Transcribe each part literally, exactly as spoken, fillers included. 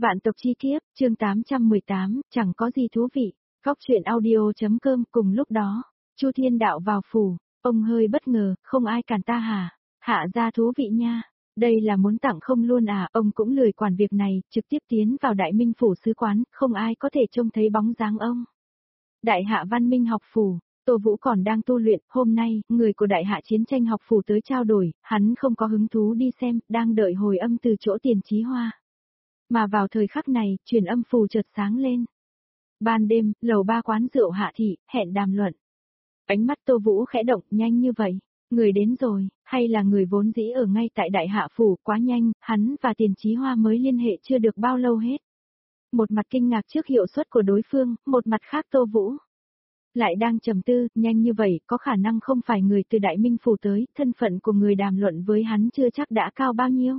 Vạn tộc chi kiếp, chương tám trăm mười tám, chẳng có gì thú vị. Góc truyện audio.com. Cùng lúc đó, Chu Thiên Đạo vào phủ, ông hơi bất ngờ, không ai cản ta hả? Hạ gia thú vị nha. Đây là muốn tặng không luôn à? Ông cũng lười quản việc này, trực tiếp tiến vào Đại Minh phủ sứ quán, không ai có thể trông thấy bóng dáng ông. Đại hạ Văn Minh học phủ. Tô Vũ còn đang tu luyện, hôm nay, người của Đại hạ chiến tranh học phủ tới trao đổi, hắn không có hứng thú đi xem, đang đợi hồi âm từ chỗ Tiền Chí Hoa. Mà vào thời khắc này, truyền âm phù chợt sáng lên. Ban đêm, lầu ba quán rượu Hạ Thị, hẹn đàm luận. Ánh mắt Tô Vũ khẽ động, nhanh như vậy. Người đến rồi, hay là người vốn dĩ ở ngay tại Đại hạ phủ, quá nhanh, hắn và Tiền Chí Hoa mới liên hệ chưa được bao lâu hết. Một mặt kinh ngạc trước hiệu suất của đối phương, một mặt khác Tô Vũ. Lại đang trầm tư, nhanh như vậy, có khả năng không phải người từ Đại Minh phủ tới, thân phận của người đàm luận với hắn chưa chắc đã cao bao nhiêu.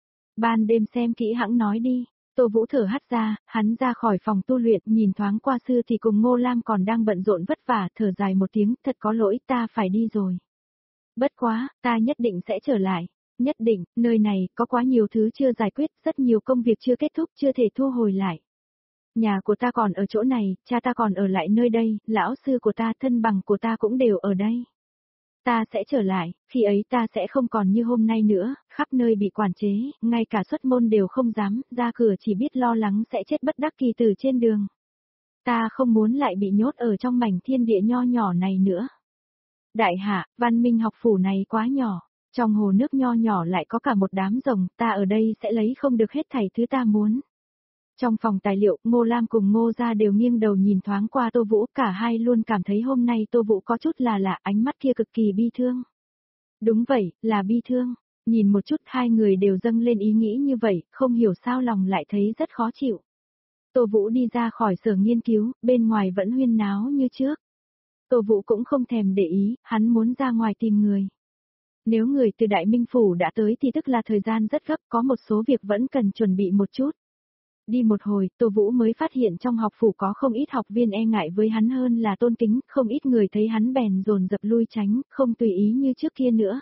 Ban đêm xem kỹ hãng nói đi. Tô Vũ thở hắt ra, hắn ra khỏi phòng tu luyện, nhìn thoáng qua sư thì cùng Ngô Lam còn đang bận rộn vất vả, thở dài một tiếng, thật có lỗi, ta phải đi rồi. Bất quá, ta nhất định sẽ trở lại. Nhất định, nơi này, có quá nhiều thứ chưa giải quyết, rất nhiều công việc chưa kết thúc, chưa thể thu hồi lại. Nhà của ta còn ở chỗ này, cha ta còn ở lại nơi đây, lão sư của ta, thân bằng của ta cũng đều ở đây. Ta sẽ trở lại, khi ấy ta sẽ không còn như hôm nay nữa, khắp nơi bị quản chế, ngay cả xuất môn đều không dám, ra cửa chỉ biết lo lắng sẽ chết bất đắc kỳ từ trên đường. Ta không muốn lại bị nhốt ở trong mảnh thiên địa nho nhỏ này nữa. Đại hạ, Văn Minh học phủ này quá nhỏ, trong hồ nước nho nhỏ lại có cả một đám rồng, ta ở đây sẽ lấy không được hết thảy thứ ta muốn. Trong phòng tài liệu, Ngô Lam cùng Ngô Gia đều nghiêng đầu nhìn thoáng qua Tô Vũ, cả hai luôn cảm thấy hôm nay Tô Vũ có chút là lạ, ánh mắt kia cực kỳ bi thương. Đúng vậy, là bi thương. Nhìn một chút hai người đều dâng lên ý nghĩ như vậy, không hiểu sao lòng lại thấy rất khó chịu. Tô Vũ đi ra khỏi sở nghiên cứu, bên ngoài vẫn huyên náo như trước. Tô Vũ cũng không thèm để ý, hắn muốn ra ngoài tìm người. Nếu người từ Đại Minh phủ đã tới thì tức là thời gian rất gấp, có một số việc vẫn cần chuẩn bị một chút. Đi một hồi, Tô Vũ mới phát hiện trong học phủ có không ít học viên e ngại với hắn hơn là tôn kính, không ít người thấy hắn bèn dồn dập lui tránh, không tùy ý như trước kia nữa.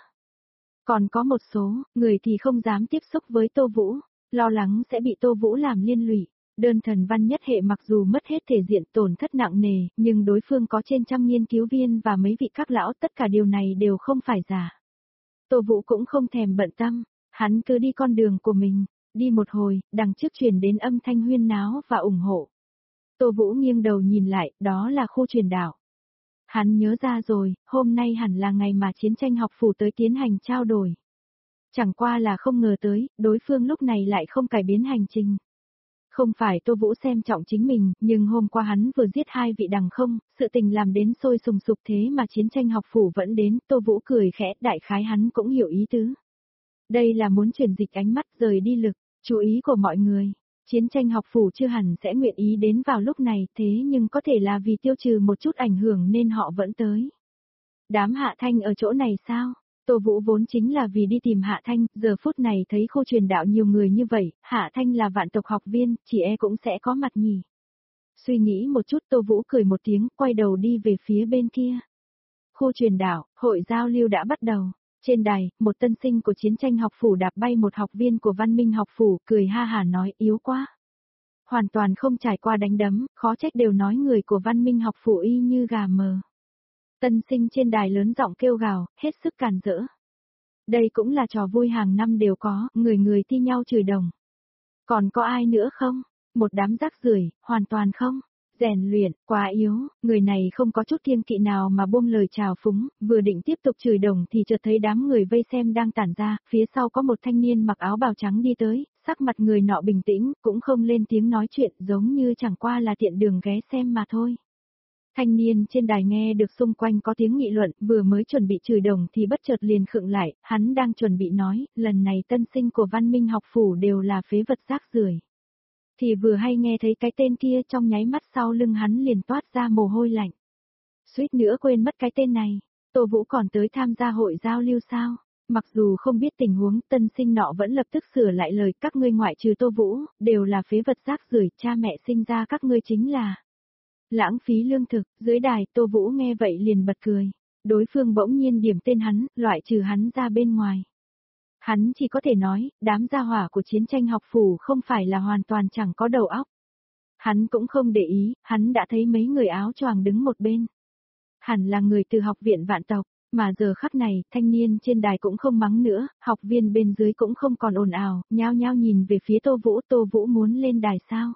Còn có một số, người thì không dám tiếp xúc với Tô Vũ, lo lắng sẽ bị Tô Vũ làm liên lụy. Đơn thần văn nhất hệ mặc dù mất hết thể diện tổn thất nặng nề, nhưng đối phương có trên trăm nghiên cứu viên và mấy vị các lão, tất cả điều này đều không phải giả. Tô Vũ cũng không thèm bận tâm, hắn cứ đi con đường của mình. Đi một hồi, đằng trước truyền đến âm thanh huyên náo và ủng hộ. Tô Vũ nghiêng đầu nhìn lại, đó là khu truyền đạo. Hắn nhớ ra rồi, hôm nay hẳn là ngày mà chiến tranh học phủ tới tiến hành trao đổi. Chẳng qua là không ngờ tới, đối phương lúc này lại không cải biến hành trình. Không phải Tô Vũ xem trọng chính mình, nhưng hôm qua hắn vừa giết hai vị đằng không, sự tình làm đến sôi sùng sục thế mà chiến tranh học phủ vẫn đến, Tô Vũ cười khẽ, đại khái hắn cũng hiểu ý tứ. Đây là muốn chuyển dịch ánh mắt rời đi lực, chú ý của mọi người. Chiến tranh học phủ chưa hẳn sẽ nguyện ý đến vào lúc này, thế nhưng có thể là vì tiêu trừ một chút ảnh hưởng nên họ vẫn tới. Đám Hạ Thanh ở chỗ này sao? Tô Vũ vốn chính là vì đi tìm Hạ Thanh, giờ phút này thấy khu truyền đạo nhiều người như vậy, Hạ Thanh là vạn tộc học viên, chỉ e cũng sẽ có mặt nhỉ. Suy nghĩ một chút Tô Vũ cười một tiếng, quay đầu đi về phía bên kia. Khu truyền đạo, hội giao lưu đã bắt đầu. Trên đài, một tân sinh của chiến tranh học phủ đạp bay một học viên của Văn Minh học phủ, cười ha hả nói, yếu quá. Hoàn toàn không trải qua đánh đấm, khó trách đều nói người của Văn Minh học phủ y như gà mờ. Tân sinh trên đài lớn giọng kêu gào, hết sức càn rỡ. Đây cũng là trò vui hàng năm đều có, người người thi nhau chửi đồng. Còn có ai nữa không? Một đám rác rưởi, hoàn toàn không. Rèn luyện, quá yếu, người này không có chút kiêng kỵ nào mà buông lời chào phúng, vừa định tiếp tục chửi đồng thì chợt thấy đám người vây xem đang tản ra, phía sau có một thanh niên mặc áo bào trắng đi tới, sắc mặt người nọ bình tĩnh, cũng không lên tiếng nói chuyện, giống như chẳng qua là tiện đường ghé xem mà thôi. Thanh niên trên đài nghe được xung quanh có tiếng nghị luận, vừa mới chuẩn bị chửi đồng thì bất chợt liền khựng lại, hắn đang chuẩn bị nói, lần này tân sinh của Văn Minh học phủ đều là phế vật rác rưởi. Thì vừa hay nghe thấy cái tên kia trong nháy mắt sau lưng hắn liền toát ra mồ hôi lạnh. Suýt nữa quên mất cái tên này, Tô Vũ còn tới tham gia hội giao lưu sao? Mặc dù không biết tình huống, tân sinh nọ vẫn lập tức sửa lại lời, các ngươi ngoại trừ Tô Vũ, đều là phế vật rác rưởi, cha mẹ sinh ra các ngươi chính là lãng phí lương thực. Dưới đài, Tô Vũ nghe vậy liền bật cười. Đối phương bỗng nhiên điểm tên hắn, loại trừ hắn ra bên ngoài. Hắn chỉ có thể nói, đám gia hỏa của chiến tranh học phủ không phải là hoàn toàn chẳng có đầu óc. Hắn cũng không để ý, hắn đã thấy mấy người áo choàng đứng một bên. Hẳn là người từ học viện vạn tộc, mà giờ khắc này, thanh niên trên đài cũng không mắng nữa, học viên bên dưới cũng không còn ồn ào, nhao nhao nhìn về phía Tô Vũ, Tô Vũ muốn lên đài sao?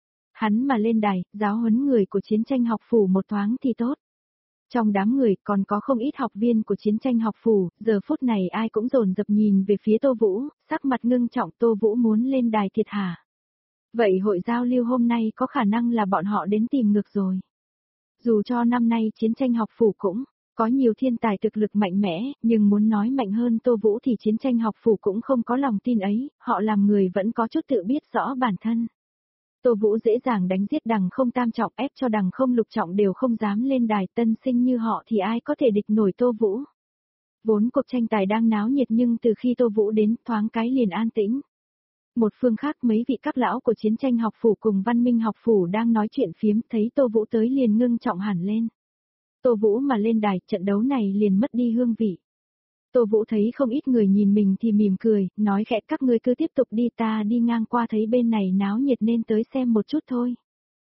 Hắn mà lên đài, giáo huấn người của chiến tranh học phủ một thoáng thì tốt. Trong đám người còn có không ít học viên của chiến tranh học phủ, giờ phút này ai cũng dồn dập nhìn về phía Tô Vũ, sắc mặt ngưng trọng Tô Vũ muốn lên đài thiệt hả? Vậy hội giao lưu hôm nay có khả năng là bọn họ đến tìm ngược rồi. Dù cho năm nay chiến tranh học phủ cũng có nhiều thiên tài thực lực mạnh mẽ, nhưng muốn nói mạnh hơn Tô Vũ thì chiến tranh học phủ cũng không có lòng tin ấy, họ làm người vẫn có chút tự biết rõ bản thân. Tô Vũ dễ dàng đánh giết đằng không tam trọng, ép cho đằng không lục trọng đều không dám lên đài, tân sinh như họ thì ai có thể địch nổi Tô Vũ. Vốn cuộc tranh tài đang náo nhiệt nhưng từ khi Tô Vũ đến thoáng cái liền an tĩnh. Một phương khác mấy vị các lão của chiến tranh học phủ cùng văn minh học phủ đang nói chuyện phiếm, thấy Tô Vũ tới liền ngưng trọng hẳn lên. Tô Vũ mà lên đài, trận đấu này liền mất đi hương vị. Tô Vũ thấy không ít người nhìn mình thì mỉm cười, nói khẽ các ngươi cứ tiếp tục đi, ta đi ngang qua thấy bên này náo nhiệt nên tới xem một chút thôi.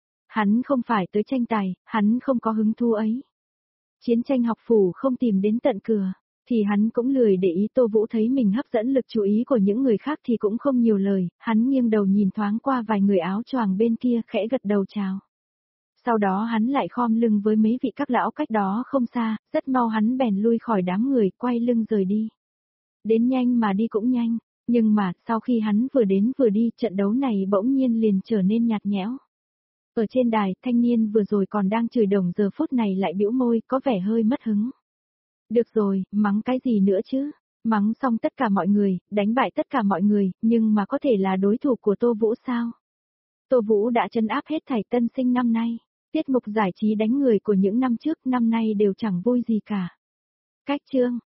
Hắn không phải tới tranh tài, hắn không có hứng thú ấy. Chiến tranh học phủ không tìm đến tận cửa, thì hắn cũng lười để ý. Tô Vũ thấy mình hấp dẫn lực chú ý của những người khác thì cũng không nhiều lời, hắn nghiêng đầu nhìn thoáng qua vài người áo choàng bên kia khẽ gật đầu chào. Sau đó hắn lại khom lưng với mấy vị các lão cách đó không xa, rất mau hắn bèn lui khỏi đám người, quay lưng rời đi. Đến nhanh mà đi cũng nhanh, nhưng mà sau khi hắn vừa đến vừa đi, trận đấu này bỗng nhiên liền trở nên nhạt nhẽo. Ở trên đài, thanh niên vừa rồi còn đang chửi đồng giờ phút này lại bĩu môi, có vẻ hơi mất hứng. Được rồi, mắng cái gì nữa chứ? Mắng xong tất cả mọi người, đánh bại tất cả mọi người, nhưng mà có thể là đối thủ của Tô Vũ sao? Tô Vũ đã trấn áp hết thảy tân sinh năm nay. Tiết mục giải trí đánh người của những năm trước năm nay đều chẳng vui gì cả. Cách chương